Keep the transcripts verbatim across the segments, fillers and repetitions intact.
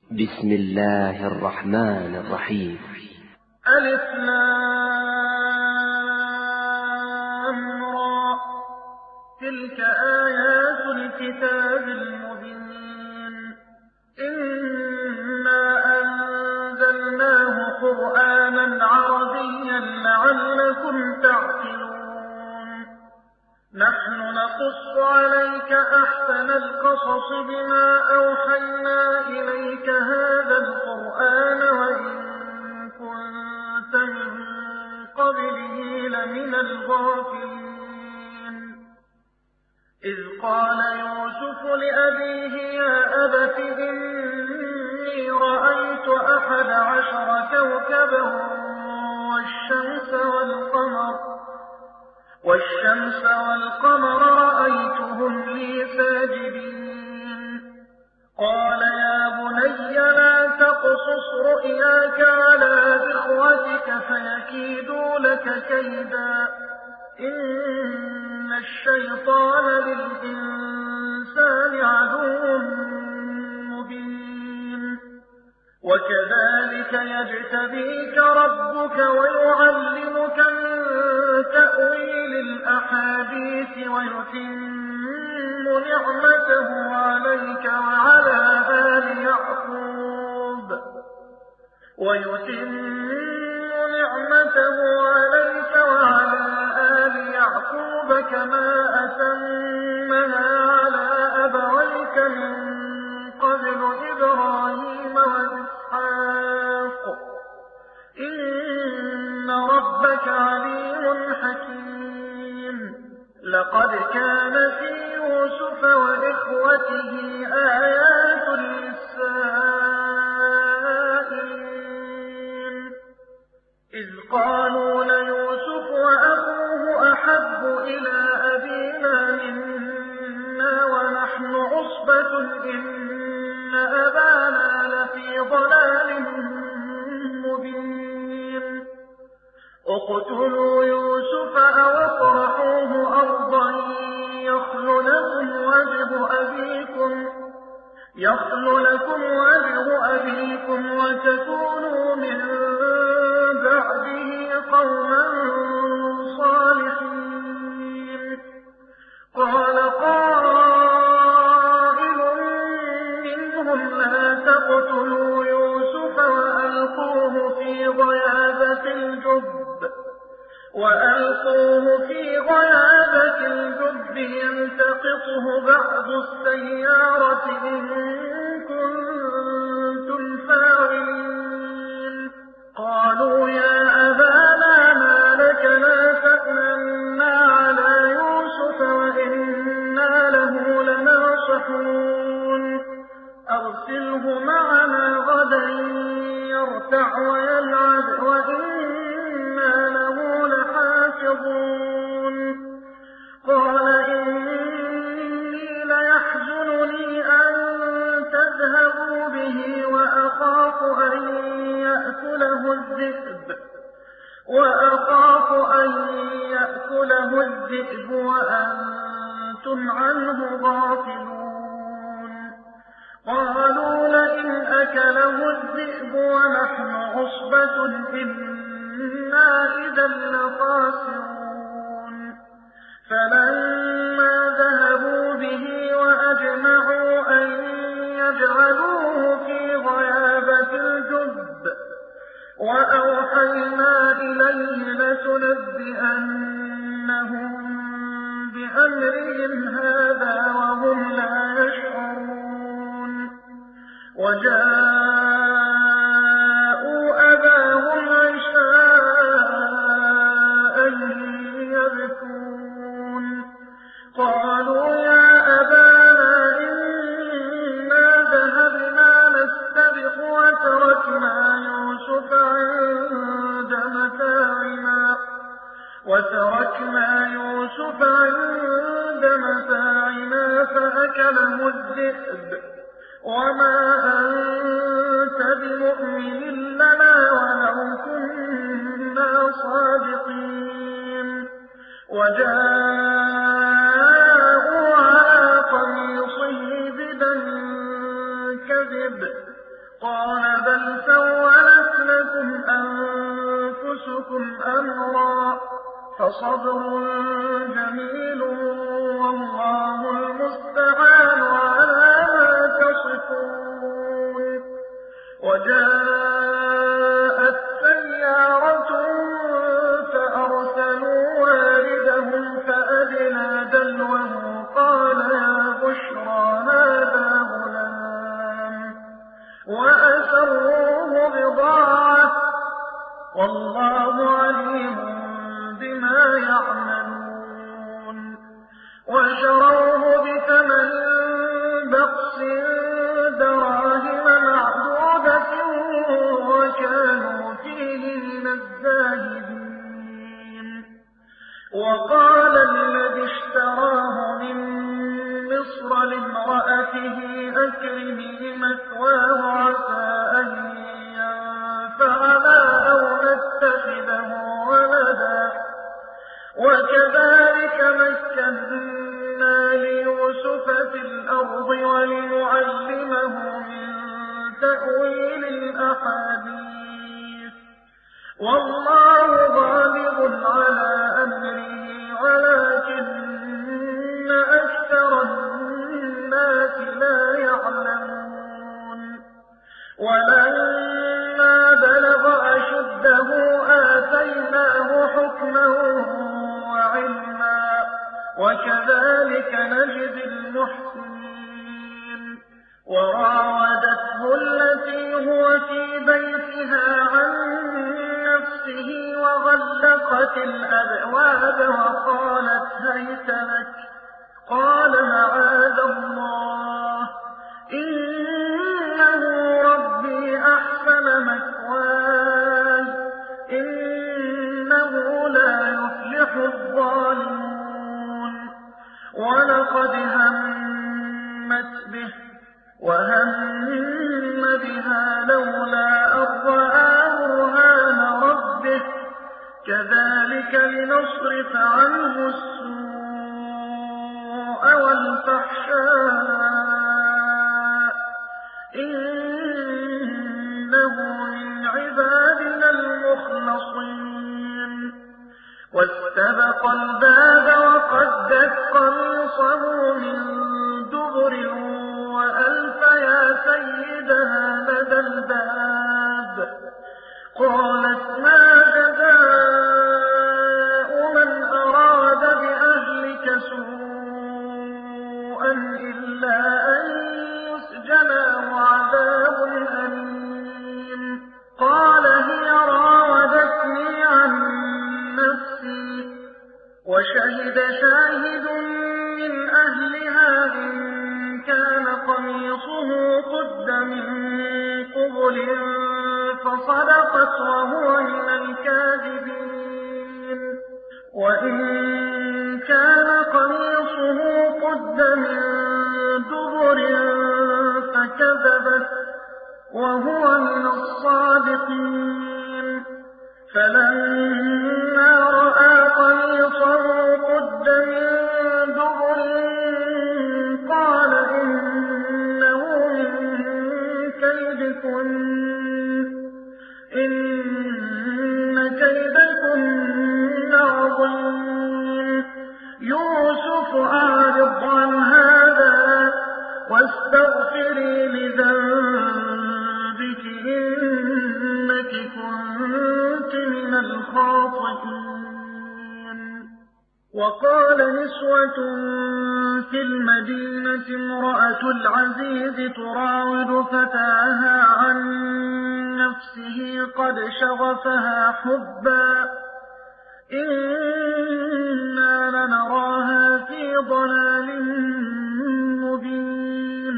بسم الله الرحمن الرحيم. ألف لام را، تلك آيات الكتاب المبين. إنا أنزلناه قرآنا عربيا لعلكم تعقلون. نحن نقص عليك أحسن القصص بما أوحينا إليك هذا القرآن وإن كنت من قبله لمن الغافلين. إذ قال يوسف لأبيه يا أبت إني رأيت أحد عشر كوكبا والشمس والقمر والشمس والقمر رأيتهم لي ساجدين. قال يا بني لا تقصص رؤياك على إخوتك فيكيدوا لك كيدا، إن الشيطان للإنسان عدو مبين. وكذلك يجتبيك ربك ويعلمك من تأويل الأحاديث ويتم نعمته عليك وعلى آل يعقوب ويتم نعمته عليك وعلى آل يعقوب كما أتمها على أبويك من قبل إبراهيم وإسحاق إن ربك عليم حكيم. لقد كان في يوسف وإخوته آيات للسائلين، إذ قالوا ليوسف وأخوه أحب إلى أبينا منا ونحن عصبة إن أبانا لفي ضلال مبين. اقتلوا يوسف أو اطرحوه أرضا يخل لكم وجه أبيكم يخل لكم وجه أبيكم وتكونوا من بعده قوما صالحين. قال قائل منهم لا تقتلوا يوسف وألقوه في غيابة الجب وألقوه في غيابة الجب يلتقطه بعض السيارة إن كنتم فاعلين. قالوا يا أبانا ما لك لا تأمنا على يوسف وإنا له لناصحون. أرسله معنا غدا يرتع ويلعب وإنا له لحافظون. قال إني ليحزنني أن تذهبوا به وأخاف أن يأكله الذئب وأخاف أن يأكله الذئب وأنتم عنه غافلون. قالوا لئن أكله الذئب ونحن عصبة إنا إذا لخاسرون. فلما ذهبوا به وأجمعوا أن يجعلوه في غيابة الجب وأوحينا إليه لتنبئنهم بأمرهم هذا وهم لا يشعرون. وجاءوا أباهم عشاء يبكون. قالوا يا أبانا إنا ذهبنا نستبق وتركنا يوسف عند متاعنا وتركنا يوسف عند متاعنا فأكله الذئب وما أنت بمؤمن لنا ولو كنا صادقين. وجاءوا على قميصه بدم كذب قال بل سولت لكم أنفسكم أمرا فصبر جميل والله المستعان على ما تصفون. وجاءت سيارة فأرسلوا واردهم فأدلى دلوه قال يا بشرى هذا غلام وأسروه بضاعة والله عليم بما يعملون. وشروه بثمن بخس دراهم معدودة وكانوا فيه من الزاهدين. وقال الذي اشتراه من مصر لامرأته أكرمي مثواه عسى أن ينفعنا أو نتخذه ولدا وكذلك مكنا ليوسف في الأرض ولنعلمه من تأويل الأحاديث والله غالب على أمره ولكن أكثر الناس لا يعلمون. ولما بلغ أشده آتيناه حكما وعلما وكذلك نجزي المحسنين. وراودته التي هو في بيتها عن نفسه وغلقت الأبواب وقالت هيت لك قال معاذ الله إنه ربي أحسن مثواي إنه لا يفلح الظالمون. ولقد همت به وهم بها لولا أن رأى برهان ربه كذلك لنصرف عنه السوء والفحشاء إنه من عبادنا المخلصين. واستبق الباب وقدت قميصه من دبر وألف يا سيدها لدى الباب قالت ما جزاء من أراد بأهلك سوءا إلا أن يسجن وعذاب أليم. قال هي راودتني عن نفسي وشهد شاهد من أهلها إن كان قميصه قد من قبل فصدقت وهو من الكاذبين وإن كان قميصه قد من دبر فكذبت وهو من الصادقين. فلما رأى قميصه قد من دبر قال إنه من كيدكن إن كيدكن عظيم. يوسف أعرض عن هذا واستغفري لذنبك إنك كنت من الخاطئين. وقال نسوة في المدينة امرأة العزيز تراود فتاها عن نفسه قد شغفها حبا إنا لنراها في ضلال مبين.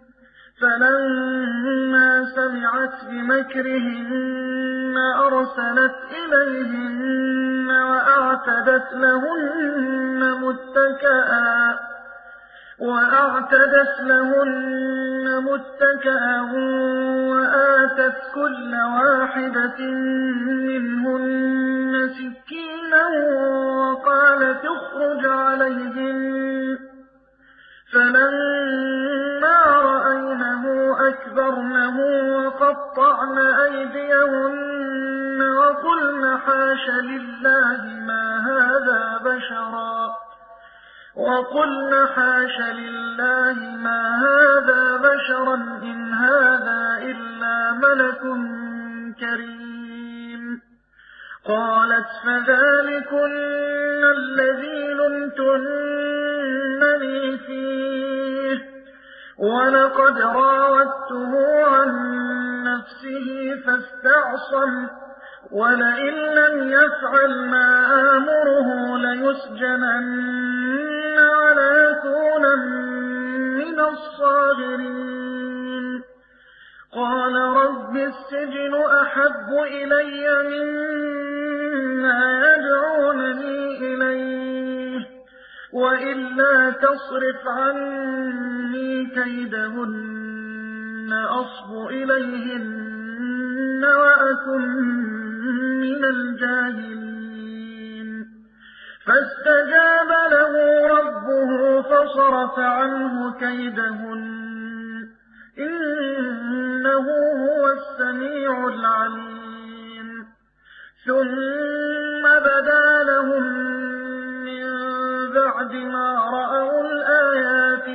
فلما سمعت بمكرهن أرسلت إليهن وأعتدت لهن متكئا وأعتدت لهن متكئا وآتت كل واحدة منهن سكينا وقالت اخرج عليهن. فلما رأينه أكبرنه وقالت وقطعن أيديهن وقلن حاش لله ما هذا بشرا وقلن حاش لله ما هذا بشرا إن هذا إلا ملك كريم. قالت فذلكن الذي لمتنني فيه ولقد راودته عن نفسه فاستعصم ولئن لم يفعل ما آمره ليسجنن وليكونن من الصاغرين. قال رب السجن أحب إلي مما يدعونني إليه وإلا تصرف عني كيدهن أصب إليهن وأكن من الجاهلين. فاستجاب له ربه فصرف عنه كيدهن إنه هو السميع العليم. ثم بدا لهم من بعد ما رأوا الآيات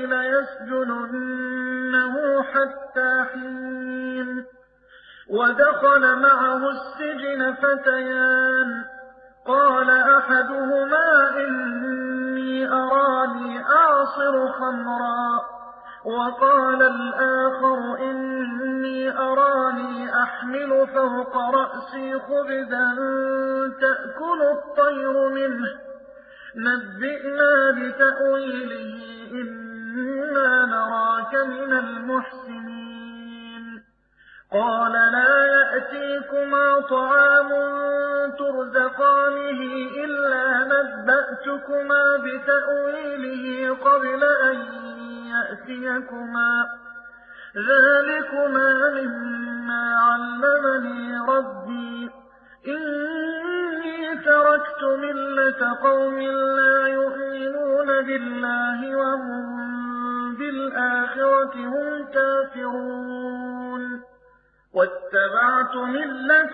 ليسجننه حتى حين. ودخل معه السجن فتيان قال أحدهما إني أراني أعصر خمرا وقال الآخر إني أراني أحمل فوق رأسي خبزا تأكل الطير منه نبئنا بتأويله إنا نراك من المحسنين. قال لا يأتيكما طعام ترزقانه إلا نبأتكما بتأويله قبل أن يأتيكما ذلكما مما علمني ربي إني تركت ملة قوم لا يؤمنون بالله وهم بالآخرة هم كافرون واتبعت ملة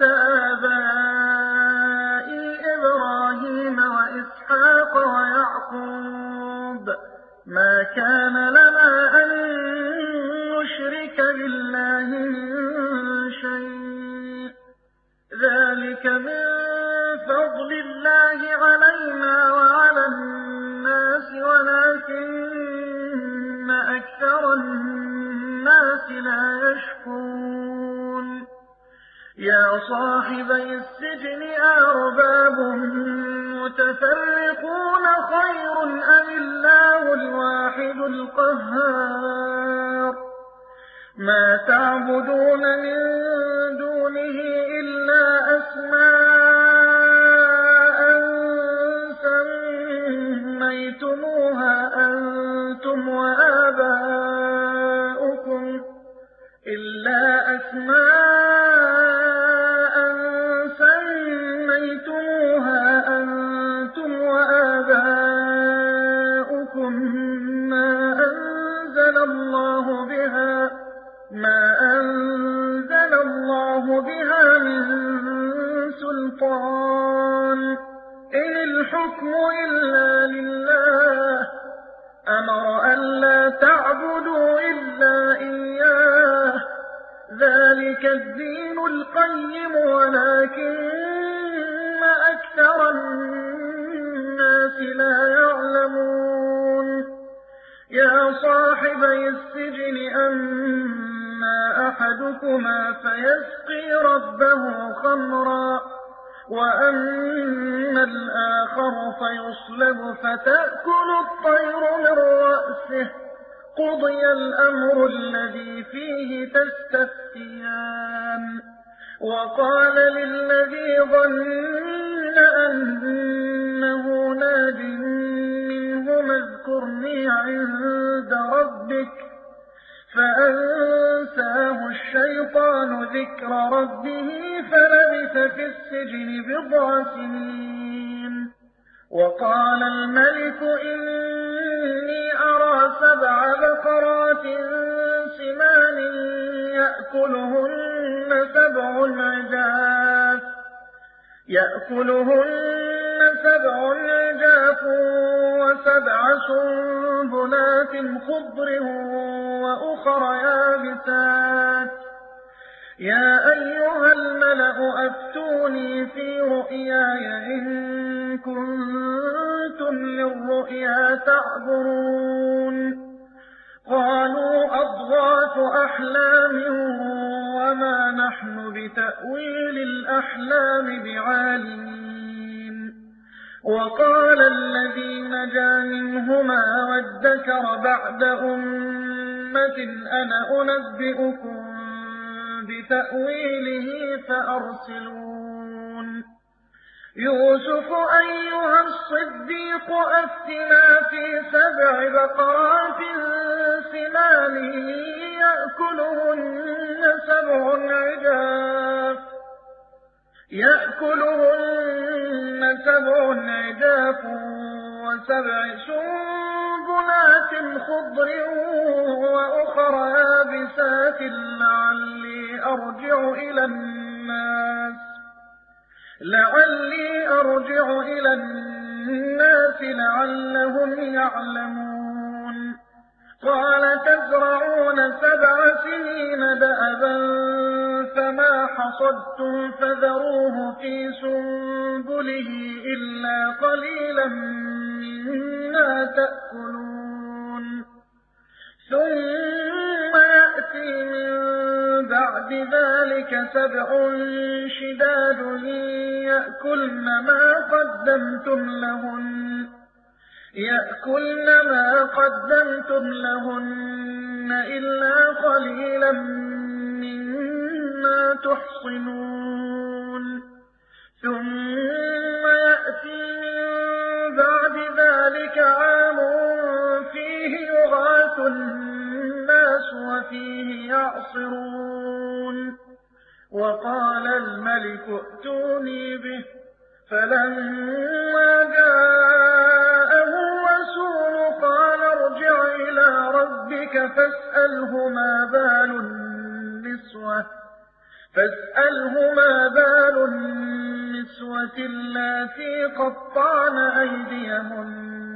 آبائي إبراهيم وإسحاق ويعقوب ما كان لنا أن نشرك بالله من شيء ذلك من فضل الله علينا وعلى الناس ولكن أكثر الناس لا يشكرون. يا صاحبي السجن أأرباب متفرقون خير أم الله الواحد القهار ما تعبدون من دونه إلا أسماء سميتموها أنتم وآباؤكم إلا أسماء سميتموها أنتم وآباؤكم ما أنزل الله بها ما أنزل الله بها من سلطان إن الحكم إلا لله أمر ألا تعبدوا إلا إياه ذلك الدين القيم ولكن أكثر الناس لا يعلمون. يا صاحبي السجن أما أحدكما فيسقي ربه خمرا وأما الآخر فيصلب فتأكل الطير من رأسه قضي الأمر الذي فيه تستفتيان. وقال للذي ظن أنه ناج منهما اذكرني عند ربك فأنساه الشيطان ذكر ربه فلبث في السجن بضع سنين. وقال الملك إني أرى سبع بقرات سمان يأكلهن سبع عجاف يأكلهن سبع عجاف وسبع سنبلات خضر وأخر يابسات يا أيها الملأ أفتوني في رؤياي إن كنتم للرؤيا تعبرون قالوا أضغاث أحلام وما نحن بتأويل الأحلام بعالمين وقال الذي نجا منهما وادكر بعد أمة أنا أنبئكم بتأويله فأرسلون يوسف أيها الصديق أفتنا في سبع بقرات سمان يأكلهن سبع عجاف يأكلهن سبع عجاف وسبع سنبلات خضر وأخر يابسات لعلي أرجع إلى الناس لعلي أرجع إلى الناس لعلهم يعلمون قال تزرعون سبع سنين دأبا فما حصدتم فذروه في سنبله إلا قليلا مما تأكلون ثم يأتي من بعد ذلك سبع شداد يأكلن ما قدمتم لهن يأكلن ما قدمتم لهن إلا قليلا مما تحصنون ثم يأتي من بعد ذلك عام فيه يغاث الناس وفيه يعصرون وقال الملك ائتوني به فلما جاءه الرسول قال ارجع إلى ربك فاسأله ما بال النسوة فاسأله ما بال النسوة اللاتي قطعن أيديهن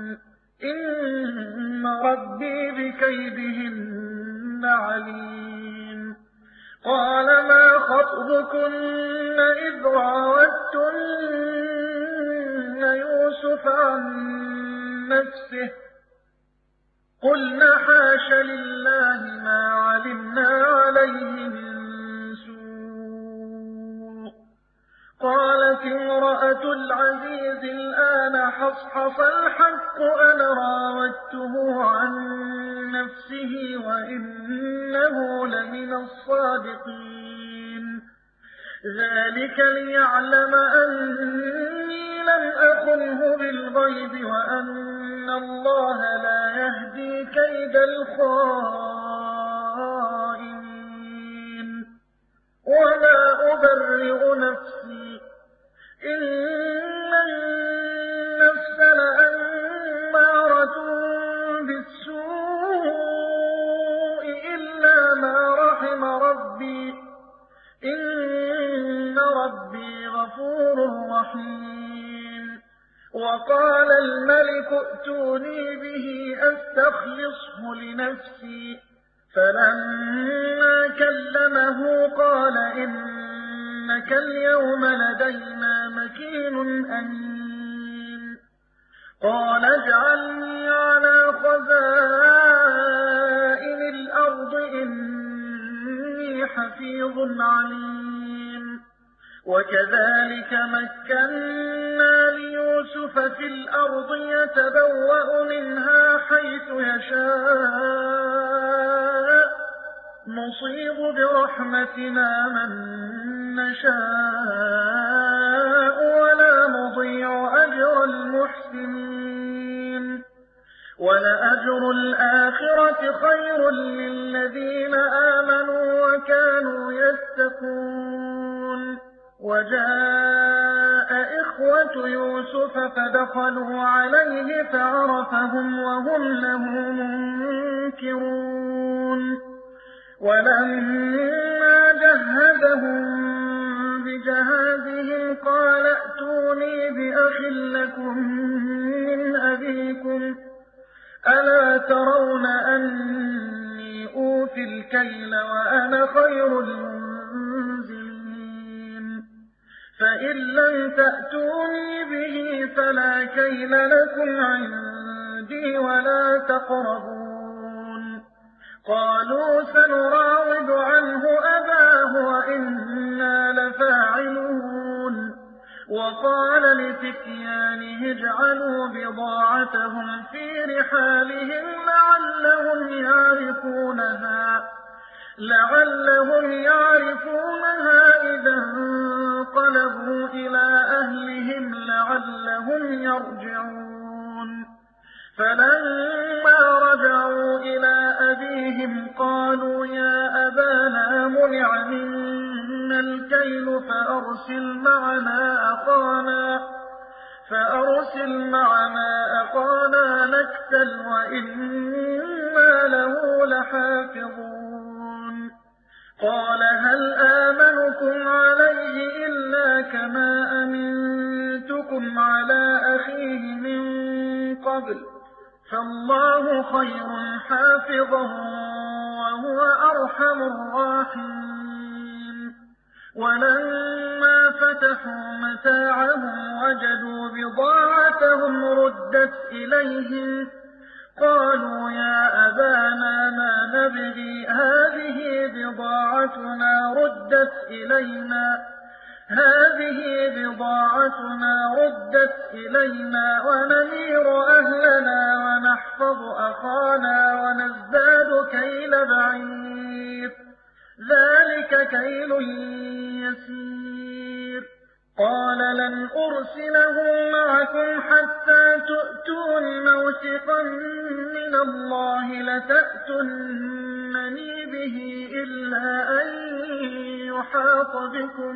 إن ربي بكيدهن عليم قال ما خطبكن إذ راوتن يوسف عن نفسه قلنا حاش لله ما علمنا عليه من سوء قالت امرأة العزيز الآن حصحص الحق أنا راودته عن نفسه وإنه لمن الصادقين ذلك ليعلم أني لم أخنه بالغيب وأن الله لا يهدي كيد الخائنين وما أبرئ نفسي إن النفس لأمارة بالسوء إلا ما رحم ربي إن ربي غفور رحيم وقال الملك ائتوني به أستخلصه لنفسي فلما كلمه قال إنك اليوم لدينا مكين أمين قال اجعلني على خزائن الأرض إني حفيظ عليم وكذلك مكنا ليوسف في الأرض يتبوأ منها حيث يشاء نصيب برحمتنا من نشاء ولا نضيع أجر المحسنين ولأجر الآخرة خير للذين آمنوا وكانوا يتقون وجاء إخوة يوسف فدخلوا عليه فعرفهم وهم له منكرون ولما جهزهم بجهازهم قال ائتوني بأخ لكم من أبيكم ألا ترون أني أوفي الكيل وأنا خير المنزلين فإن لم تأتوني به فلا كيل لكم عندي ولا تقربون قالوا سنراود عنه أباه وإنا لفاعلون وقال لفتيانه اجعلوا بضاعتهم في رحالهم لعلهم يعرفونها لعلهم يعرفونها إذا انقلبوا إلى أهلهم لعلهم يرجعون فلما رجعوا إلى أبيهم قالوا يا أبانا منع منا الكيل فأرسل معنا أخانا فأرسل معنا أخانا نكتل وإنا له لحافظون قال هل آمنكم عليه إلا كما أمنتكم على أخيه من قبل فالله خير حافظا وهو أرحم الراحمين ولما فتحوا متاعهم وجدوا بضاعتهم ردت إليهم قالوا يا أبانا ما نبغي هذه بضاعتنا ردت إلينا هذه بضاعتنا ردت إلينا ونمير أهلنا ونحفظ أخانا ونزداد كيل بعير ذلك كيل يسير قال لن أرسله معكم حتى تؤتون موثقا من الله لتأتونني به إلا أن يحاط بكم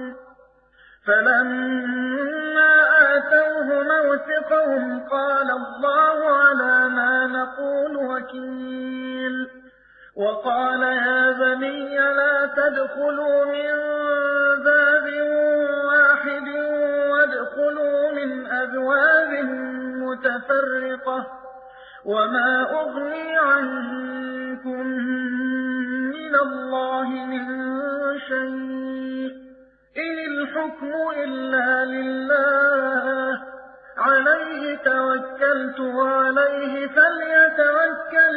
فلما آتوه موثقهم قال الله على ما نقول وكيل وقال يا بني لا تدخلوا من باب واحد وادخلوا من أبواب متفرقة وما أغني عنكم من الله من شيء إن الحكم إلا لله عليه توكلت وعليه فليتوكل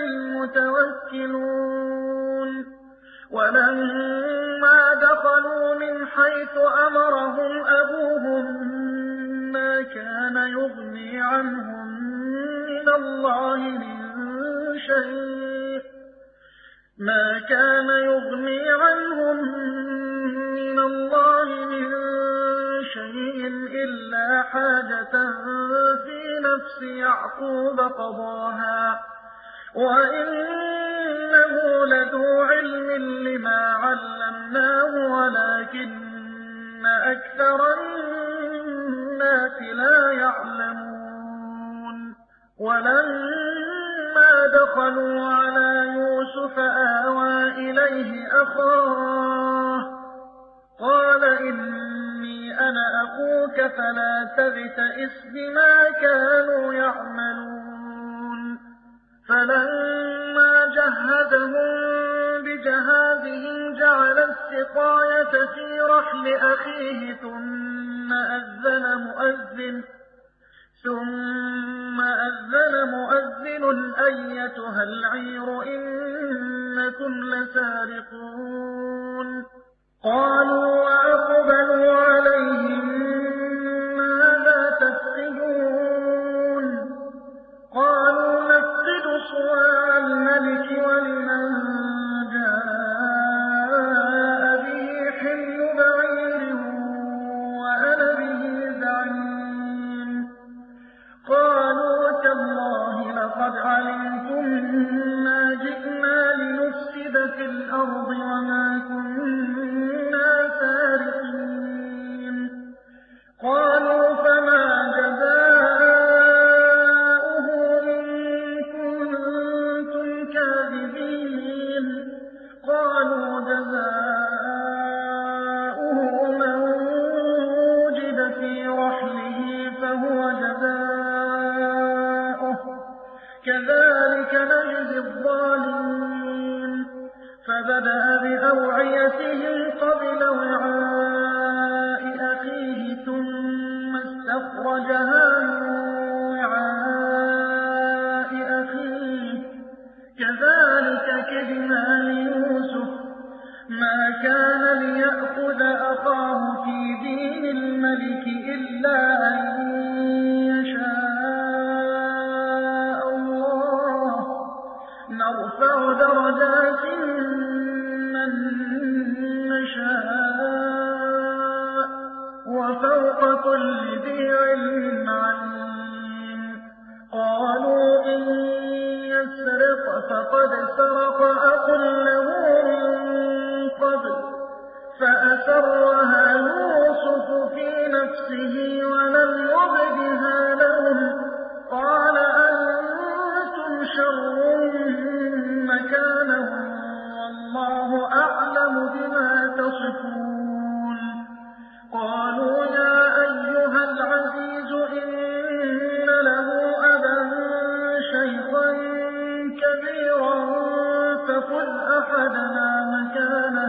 المتوكلون ولما دخلوا من حيث أمرهم أبوهم ما كان يغني عنهم من الله من شيء ما كان يغني عنهم من الله من شيء إلا حاجة في نفس يعقوب قضاها وإنه لذو علم لما علمناه ولكن أكثر الناس لا يعلمون ولما دخلوا على يوسف آوى إليه أخاه قال إني أنا أخوك فلا تبتئس بما كانوا يعملون فلما جهزهم بجهازهم جعل السقاية في رحل أخيه ثم أذن مؤذن ثم أذن مؤذن أيتها العير إنكم لسارقون قالوا وأقبلوا عليهم ماذا تفقدون قالوا نفقد صواع الملك ولمن جاء به حمل بعير وأنا به زعيم قالوا تالله لقد علمتم ما جئنا لنفسد في الأرض وما كنا الملك إلا أن يشاء الله نرفع درجات من نشاء وفوق كل ذي علم عليم قالوا إن يسرق فقد سرق أخ له من قبل فأسرها يوسف في نفسه ولم يبدها لهم قال أنتم شر مكانا والله أعلم بما تصفون قالوا يا أيها العزيز إن له أبا شيخا كبيرا فخذ أحدنا مكانه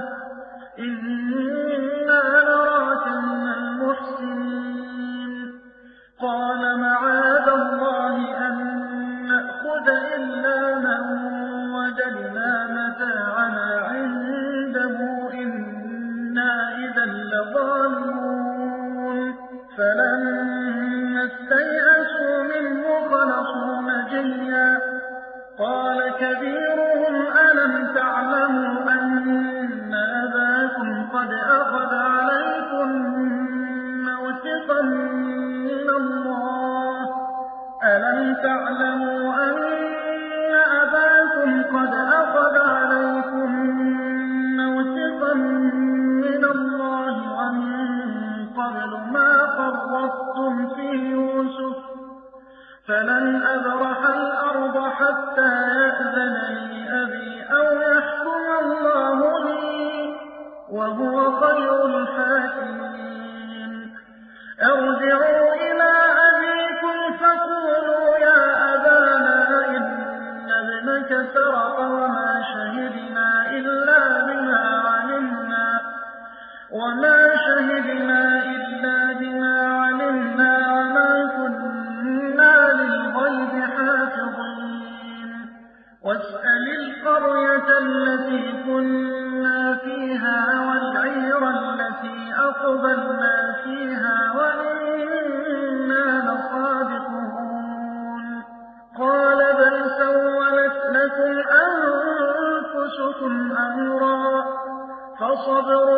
إنا نراك من المحسنين قال معاذ الله أن نأخذ إلا من وجدنا متاعنا عنده إنا إذا لظالمون فلما استيئسوا منه خلصوا نجيا قال كبيرهم ألم تعلموا أن أباكم قد أخذ عليكم موثقا من الله ألم تعلموا أن أباكم قد أخذ عليكم موثقا من الله ومن قبل ما فرطتم في يوسف فلن أبرح الأرض حتى يأذن لي أبي أو يحكم الله لي وهو خير الحاكمين ارجعوا إلى أبيكم فقولوا يا أبانا إن ابنك سرق وما شهدنا إلا بما علمنا وما شهدنا إلا بما علمنا وما كنا للغيب حافظين واسأل القرية التي كنا فيها والعير التي أقبلنا فيها وإنا لصادقون قال بل سولت لكم أنفسكم أمرا فصبر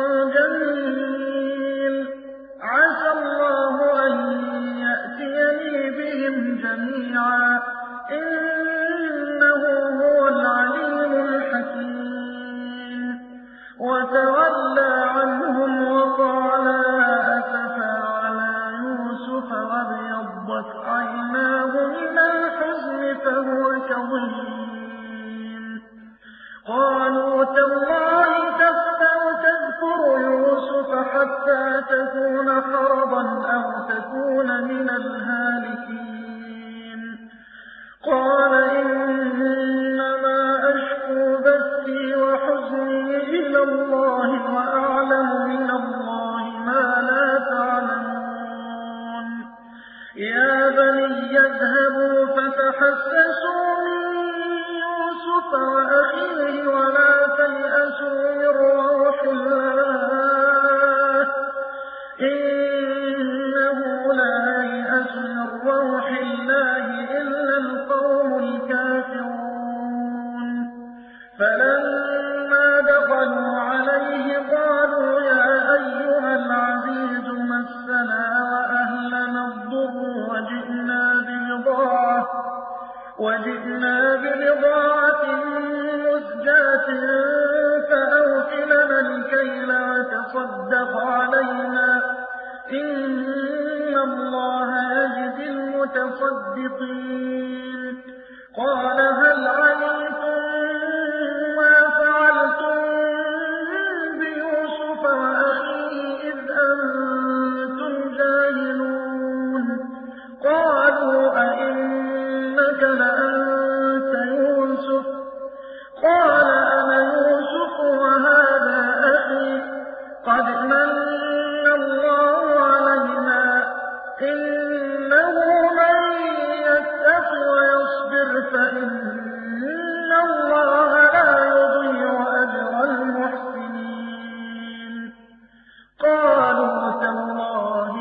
جميل عسى الله أن يأتيني بهم جميعا إنه هو العليم الحكيم وتولى عنهم وقال أسفا على يوسف وابيضت عيناه من الحزن فهو كظيم قالوا تالله تفتأ تذكر يوسف حتى تكون حرضا أو تكون من الهالكين قال إنما أشكو بثي وحزني إلى الله وأعلم من الله ما لا تعلمون يا بني اذهبوا فتحسسوا من يوسف وأخيه ولا تيأسوا من روح الله إنه لا ييأس من روح الله إلا القوم الكافرون فلما دخلوا عليه قالوا يا أيها العزيز مسنا وأهلنا الضر وجئنا ببضاعة وجئنا ببضاعة مزجاة فأوف لنا الكيل وتصدق علينا إن الله يجزي المتصدقين قال هل علمتم ما فعلتم بيوسف وأخيه إذ أنتم جاهلون قالوا أئنك لأنت يوسف قال أنا يوسف وهذا أخي قد من الله علينا إنه من يتق ويصبر فإن الله لا يضيع أجر المحسنين قالوا تالله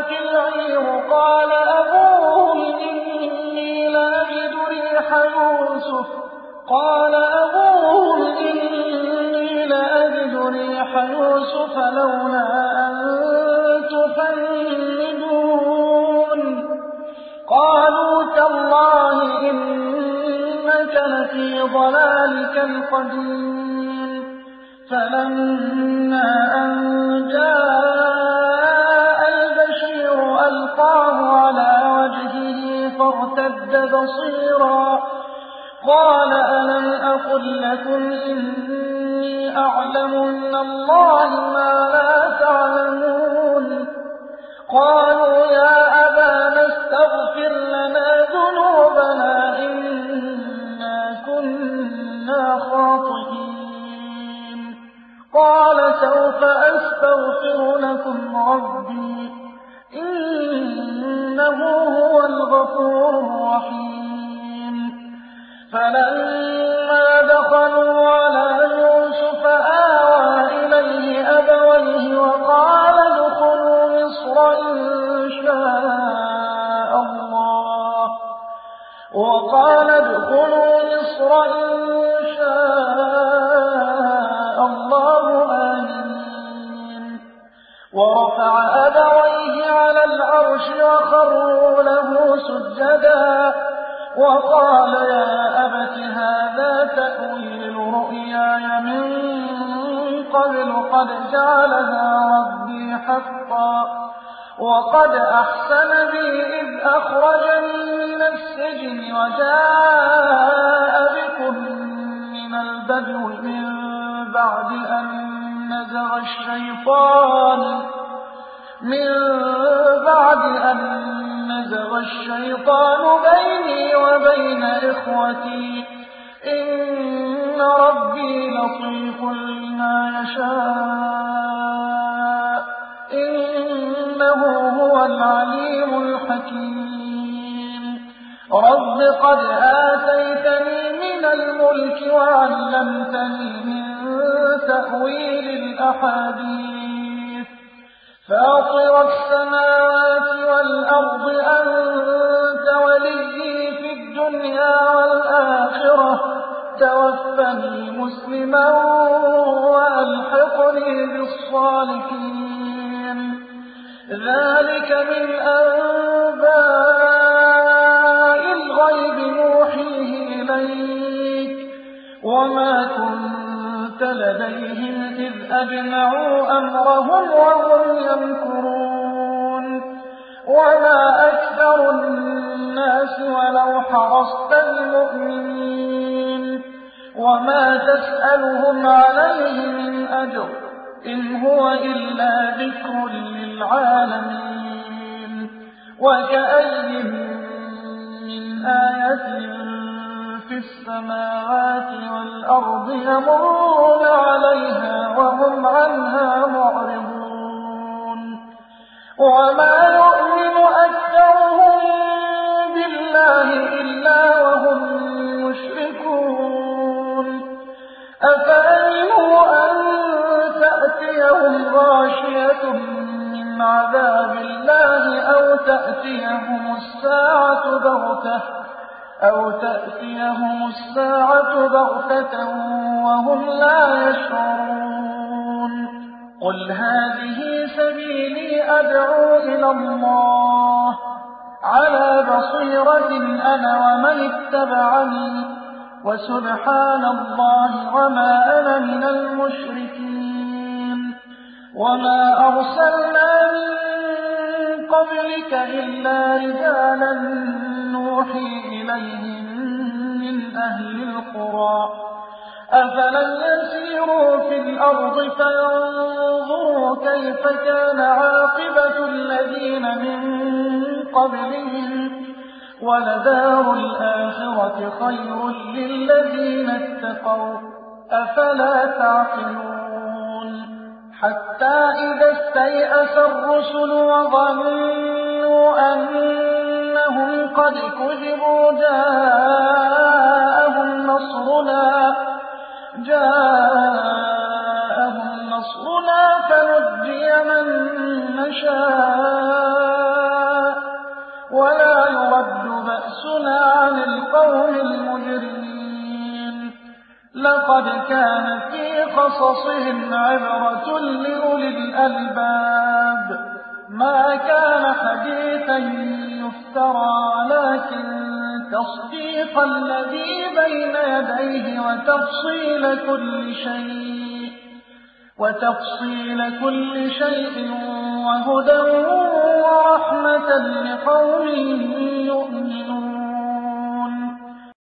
وفارت العير قال أبوهم إني لأجد ريح يوسف قال أبوهم إني لأجد ريح يوسف لولا أن تفندون قالوا تالله إنك لفي ضلالك القديم فلما أن جاء البشير ألقاه على وجهه فارتد بصيرا قال ألم أقل لكم إني أعلم من الله ما لا تعلمون قالوا يا أبانا استغفر لنا ذنوبنا إنا كنا خاطئين قال سوف أستغفر لكم ربي إنه هو الغفور الرحيم فلما دخلوا على يوسف آوى إليه أبويه وقال ادخلوا مصر إن شاء الله وقال ادخلوا مصر إن شاء الله آمنين ورفع أبويه على العرش وخروا له سجدا وقال يا أبت هذا تأويل رؤياي من قبل قد جعلها ربي حقا وقد أحسن بي إذ أخرجني من السجن وجاء بكم من البدو من بعد أن نزغ الشيطان من بعد أن نزغ الشيطان بيني وبين إخوتي إن ربي لطيف لما يشاء إنه هو العليم الحكيم رب قد آتيتني من الملك وعلمتني من تأويل الأحاديث فاطر السماوات والأرض أنت وليي في الدنيا والآخرة توفني مسلما وألحقني بالصالحين ذلك من أنباء الغيب نوحيه إليك وما كنت لديهم إذ أجمعوا أمرهم وهم يمكرون وما أكثر الناس ولو حرصت بمؤمنين وما تسألهم عليه من أجر إن هو إلا ذكر للعالمين وكأي من آية في السماوات والأرض يمرون عليها وهم عنها معرضون وما يؤمن أكثرهم بالله إلا وهم مشركون أفأمنوا أن تأتيهم غاشية من عذاب الله أو تأتيهم الساعة بغتة أو تأتيهم الساعة بغتة وهم لا يشعرون قل هذه سبيلي أدعو إلى الله على بصيرة أنا ومن اتبعني وسبحان الله وما أنا من المشركين وما أرسلنا من قبلك إلا رجالا نوحي إليهم من أهل القرى أفلم يسيروا في الأرض فينظروا كيف كان عاقبة الذين من قبلهم ولدار الآخرة خير للذين اتقوا أفلا تعقلون حتى إذا استيأس الرسل وظنوا أنهم قد كذبوا جاءهم نصرنا جاءهم نصرنا فنجي من نشاء تحسنا عن القوم المجرمين لقد كان في قصصهم عبرة لأولي الألباب ما كان حديثا يفترى ولكن تصديق الذي بين يديه وتفصيل كل شيء وتفصيل كل شيء وهدى ورحمة لقوم